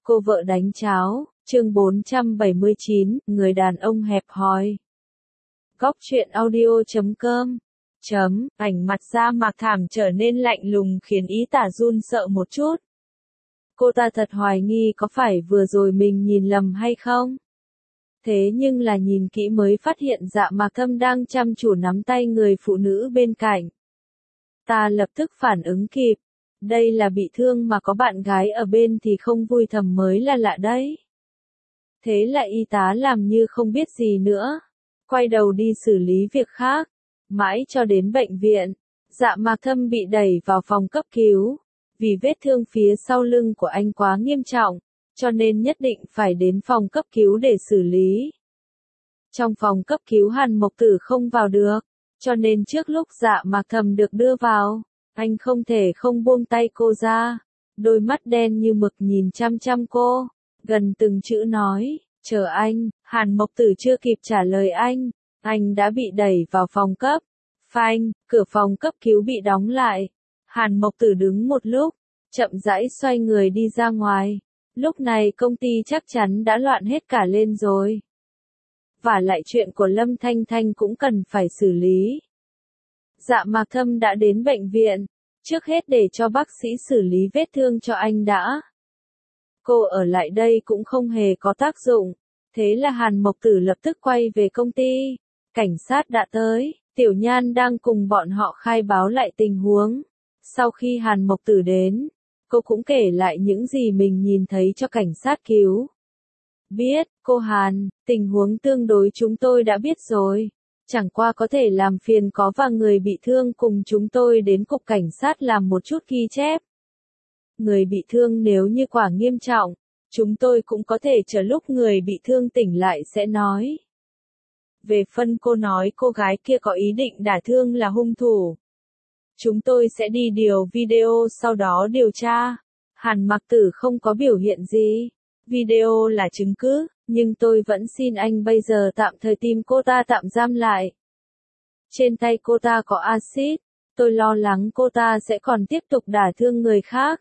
Cô vợ đánh cháo, chương 479, người đàn ông hẹp hòi. Góc truyện audio.com. Ảnh mặt da Mạc Thảm trở nên lạnh lùng khiến Ý Tả run sợ một chút. Cô ta thật hoài nghi có phải vừa rồi mình nhìn lầm hay không? Thế nhưng là nhìn kỹ mới phát hiện Dạ Mạc Thâm đang chăm chú nắm tay người phụ nữ bên cạnh. Ta lập tức phản ứng kịp. Đây là bị thương mà có bạn gái ở bên thì không vui thầm mới là lạ đấy. Thế là y tá làm như không biết gì nữa. Quay đầu đi xử lý việc khác. Mãi cho đến bệnh viện. Dạ Mạc Thâm bị đẩy vào phòng cấp cứu. Vì vết thương phía sau lưng của anh quá nghiêm trọng. Cho nên nhất định phải đến phòng cấp cứu để xử lý. Trong phòng cấp cứu Hàn Mộc Tử không vào được. Cho nên trước lúc Dạ Mạc Thâm được đưa vào, anh không thể không buông tay cô ra. Đôi mắt đen như mực nhìn chăm chăm cô, gần từng chữ nói, chờ anh. Hàn Mộc Tử chưa kịp trả lời anh đã bị đẩy vào phòng cấp. Phanh, cửa phòng cấp cứu bị đóng lại. Hàn Mộc Tử đứng một lúc, chậm rãi xoay người đi ra ngoài. Lúc này công ty chắc chắn đã loạn hết cả lên rồi. Và lại chuyện của Lâm Thanh Thanh cũng cần phải xử lý. Dạ Mạc Thâm đã đến bệnh viện, trước hết để cho bác sĩ xử lý vết thương cho anh đã. Cô ở lại đây cũng không hề có tác dụng, thế là Hàn Mộc Tử lập tức quay về công ty. Cảnh sát đã tới, Tiểu Nhan đang cùng bọn họ khai báo lại tình huống. Sau khi Hàn Mộc Tử đến, cô cũng kể lại những gì mình nhìn thấy cho cảnh sát cứu. Biết, cô Hàn, tình huống tương đối chúng tôi đã biết rồi. Chẳng qua có thể làm phiền có và người bị thương cùng chúng tôi đến cục cảnh sát làm một chút ghi chép. Người bị thương nếu như quả nghiêm trọng, chúng tôi cũng có thể chờ lúc người bị thương tỉnh lại sẽ nói. Về phần cô nói cô gái kia có ý định đả thương là hung thủ. Chúng tôi sẽ đi điều video sau đó điều tra. Hàn Mạc Tử không có biểu hiện gì. Video là chứng cứ, nhưng tôi vẫn xin anh bây giờ tạm thời tìm cô ta tạm giam lại. Trên tay cô ta có axit, tôi lo lắng cô ta sẽ còn tiếp tục đả thương người khác.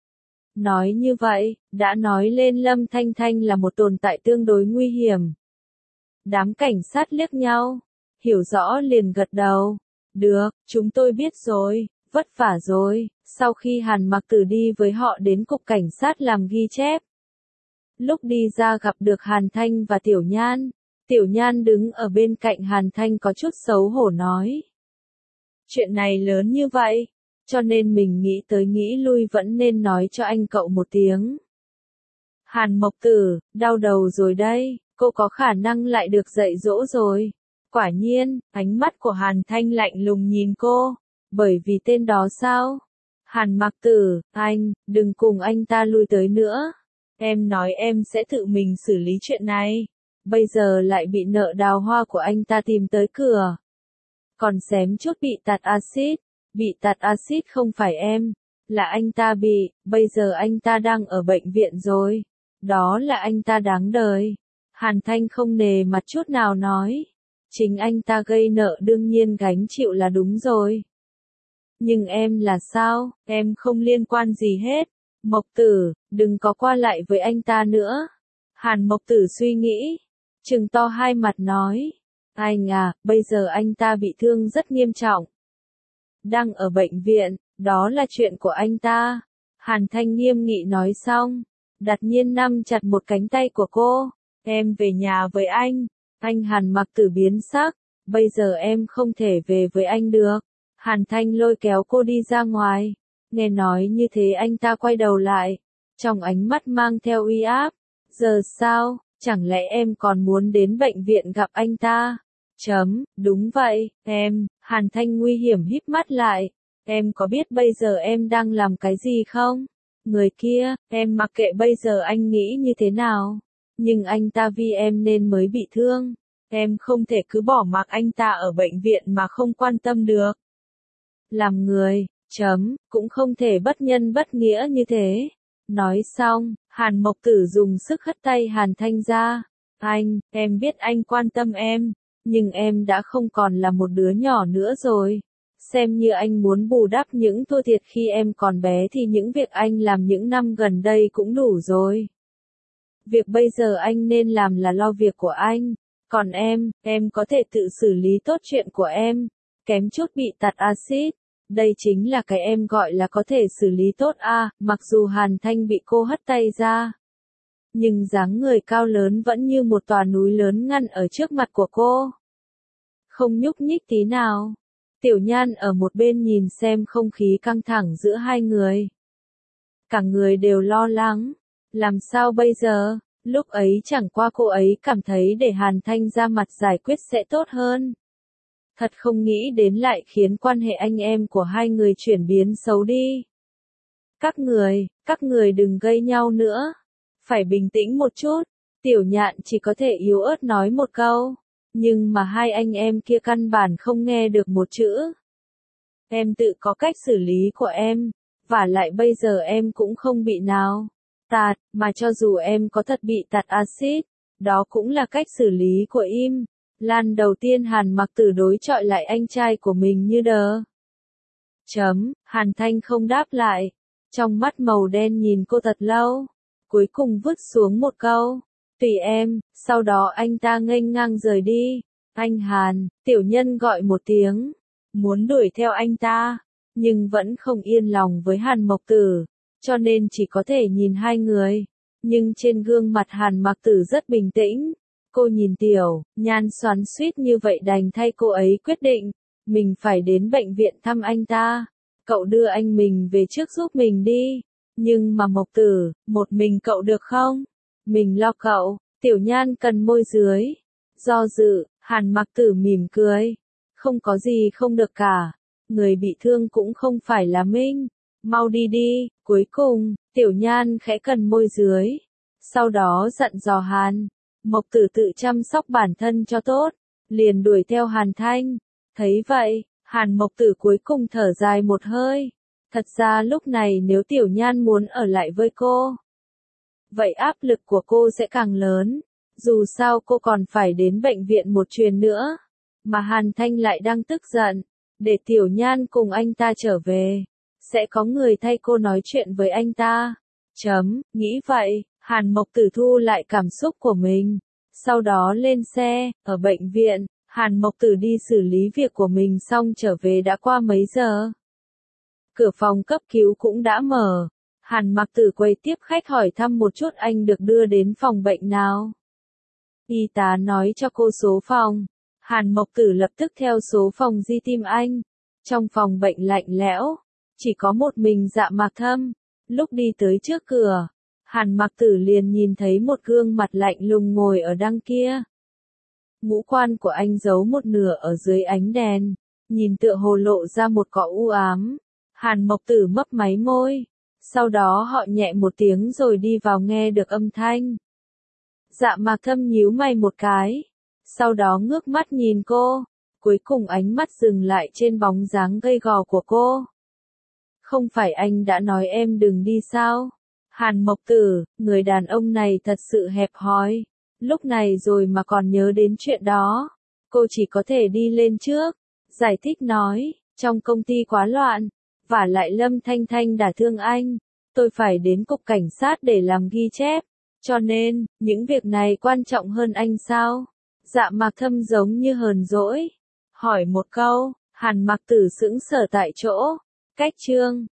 Nói như vậy, đã nói lên Lâm Thanh Thanh là một tồn tại tương đối nguy hiểm. Đám cảnh sát liếc nhau, hiểu rõ liền gật đầu. Được, chúng tôi biết rồi, vất vả rồi. Sau khi Hàn Mạc Tử đi với họ đến cục cảnh sát làm ghi chép. Lúc đi ra gặp được Hàn Thanh và Tiểu Nhan. Tiểu Nhan đứng ở bên cạnh Hàn Thanh có chút xấu hổ nói. Chuyện này lớn như vậy, cho nên mình nghĩ tới nghĩ lui vẫn nên nói cho anh cậu một tiếng. Hàn Mộc Tử, đau đầu rồi đây, cô có khả năng lại được dạy dỗ rồi. Quả nhiên, ánh mắt của Hàn Thanh lạnh lùng nhìn cô, bởi vì tên đó sao? Hàn Mạc Tử, anh, đừng cùng anh ta lui tới nữa. Em nói em sẽ tự mình xử lý chuyện này. Bây giờ lại bị nợ đào hoa của anh ta tìm tới cửa. Còn xém chút bị tạt axit. Bị tạt axit không phải em, là anh ta bị, bây giờ anh ta đang ở bệnh viện rồi. Đó là anh ta đáng đời. Hàn Thanh không nề mặt chút nào nói. Chính anh ta gây nợ đương nhiên gánh chịu là đúng rồi. Nhưng em là sao, em không liên quan gì hết. Mộc Tử, đừng có qua lại với anh ta nữa. Hàn Mộc Tử suy nghĩ, trừng to hai mặt nói. Anh à, bây giờ anh ta bị thương rất nghiêm trọng. Đang ở bệnh viện, đó là chuyện của anh ta. Hàn Thanh nghiêm nghị nói xong, đặt nhiên nắm chặt một cánh tay của cô. Em về nhà với anh. Anh Hàn Mạc Tử biến sắc, bây giờ em không thể về với anh được. Hàn Thanh lôi kéo cô đi ra ngoài. Nghe nói như thế anh ta quay đầu lại, trong ánh mắt mang theo uy áp. Giờ sao, chẳng lẽ em còn muốn đến bệnh viện gặp anh ta? Đúng vậy, em. Hàn Thanh nguy hiểm híp mắt lại. Em có biết bây giờ em đang làm cái gì không? Người kia, em mặc kệ bây giờ anh nghĩ như thế nào. Nhưng anh ta vì em nên mới bị thương. Em không thể cứ bỏ mặc anh ta ở bệnh viện mà không quan tâm được. Làm người, cũng không thể bất nhân bất nghĩa như thế. Nói xong, Hàn Mộc Tử dùng sức hất tay Hàn Thanh ra. Anh, em biết anh quan tâm em, nhưng em đã không còn là một đứa nhỏ nữa rồi. Xem như anh muốn bù đắp những thua thiệt khi em còn bé thì những việc anh làm những năm gần đây cũng đủ rồi. Việc bây giờ anh nên làm là lo việc của anh. Còn em có thể tự xử lý tốt chuyện của em. Kém chút bị tạt axit. Đây chính là cái em gọi là có thể xử lý tốt à, mặc dù Hàn Thanh bị cô hất tay ra. Nhưng dáng người cao lớn vẫn như một tòa núi lớn ngăn ở trước mặt của cô. Không nhúc nhích tí nào. Tiểu Nhan ở một bên nhìn xem không khí căng thẳng giữa hai người. Cả người đều lo lắng. Làm sao bây giờ? Lúc ấy chẳng qua cô ấy cảm thấy để Hàn Thanh ra mặt giải quyết sẽ tốt hơn. Thật không nghĩ đến lại khiến quan hệ anh em của hai người chuyển biến xấu đi. Các người đừng gây nhau nữa. Phải bình tĩnh một chút. Tiểu Nhạn chỉ có thể yếu ớt nói một câu. Nhưng mà hai anh em kia căn bản không nghe được một chữ. Em tự có cách xử lý của em. Vả lại bây giờ em cũng không bị nào tạt, mà cho dù em có thật bị tạt axit, đó cũng là cách xử lý của im. Lan đầu tiên Hàn Mặc Tử đối chọi lại anh trai của mình như đờ. Hàn Thanh không đáp lại. Trong mắt màu đen nhìn cô thật lâu. Cuối cùng vứt xuống một câu. Tùy em, sau đó anh ta nghênh ngang rời đi. Anh Hàn, tiểu nhân gọi một tiếng. Muốn đuổi theo anh ta. Nhưng vẫn không yên lòng với Hàn Mộc Tử. Cho nên chỉ có thể nhìn hai người. Nhưng trên gương mặt Hàn Mặc Tử rất bình tĩnh. Cô nhìn Tiểu Nhan xoắn xuýt như vậy đành thay cô ấy quyết định. Mình phải đến bệnh viện thăm anh ta. Cậu đưa anh mình về trước giúp mình đi. Nhưng mà Mộc Tử, một mình cậu được không? Mình lo cậu. Tiểu Nhan cần môi dưới. Do dự, Hàn Mặc Tử mỉm cười. Không có gì không được cả. Người bị thương cũng không phải là Minh. Mau đi đi. Cuối cùng, Tiểu Nhan khẽ cần môi dưới. Sau đó dặn dò Hàn Mộc Tử tự chăm sóc bản thân cho tốt. Liền đuổi theo Hàn Thanh. Thấy vậy, Hàn Mộc Tử cuối cùng thở dài một hơi. Thật ra lúc này nếu Tiểu Nhan muốn ở lại với cô, vậy áp lực của cô sẽ càng lớn. Dù sao cô còn phải đến bệnh viện một chuyến nữa. Mà Hàn Thanh lại đang tức giận. Để Tiểu Nhan cùng anh ta trở về. Sẽ có người thay cô nói chuyện với anh ta. Nghĩ vậy, Hàn Mộc Tử thu lại cảm xúc của mình. Sau đó lên xe, ở bệnh viện, Hàn Mộc Tử đi xử lý việc của mình xong trở về đã qua mấy giờ. Cửa phòng cấp cứu cũng đã mở. Hàn Mặc Tử quay tiếp khách hỏi thăm một chút anh được đưa đến phòng bệnh nào. Y tá nói cho cô số phòng. Hàn Mộc Tử lập tức theo số phòng di tim anh. Trong phòng bệnh lạnh lẽo, chỉ có một mình Dạ Mạc Thâm. Lúc đi tới trước cửa, Hàn Mặc Tử liền nhìn thấy một gương mặt lạnh lùng ngồi ở đằng kia. Ngũ quan của anh giấu một nửa ở dưới ánh đèn, nhìn tựa hồ lộ ra một cọ u ám. Hàn Mộc Tử mấp máy môi, sau đó họ nhẹ một tiếng rồi đi vào nghe được âm thanh. Dạ Mạc Thâm nhíu mày một cái, sau đó ngước mắt nhìn cô, cuối cùng ánh mắt dừng lại trên bóng dáng gầy gò của cô. Không phải anh đã nói em đừng đi sao? Hàn Mộc Tử, người đàn ông này thật sự hẹp hòi. Lúc này rồi mà còn nhớ đến chuyện đó. Cô chỉ có thể đi lên trước. Giải thích nói, trong công ty quá loạn. Vả lại Lâm Thanh Thanh đả thương anh. Tôi phải đến cục cảnh sát để làm ghi chép. Cho nên, những việc này quan trọng hơn anh sao? Dạ Mạc Thâm giống như hờn dỗi. Hỏi một câu, Hàn Mặc Tử sững sờ tại chỗ. Cách chương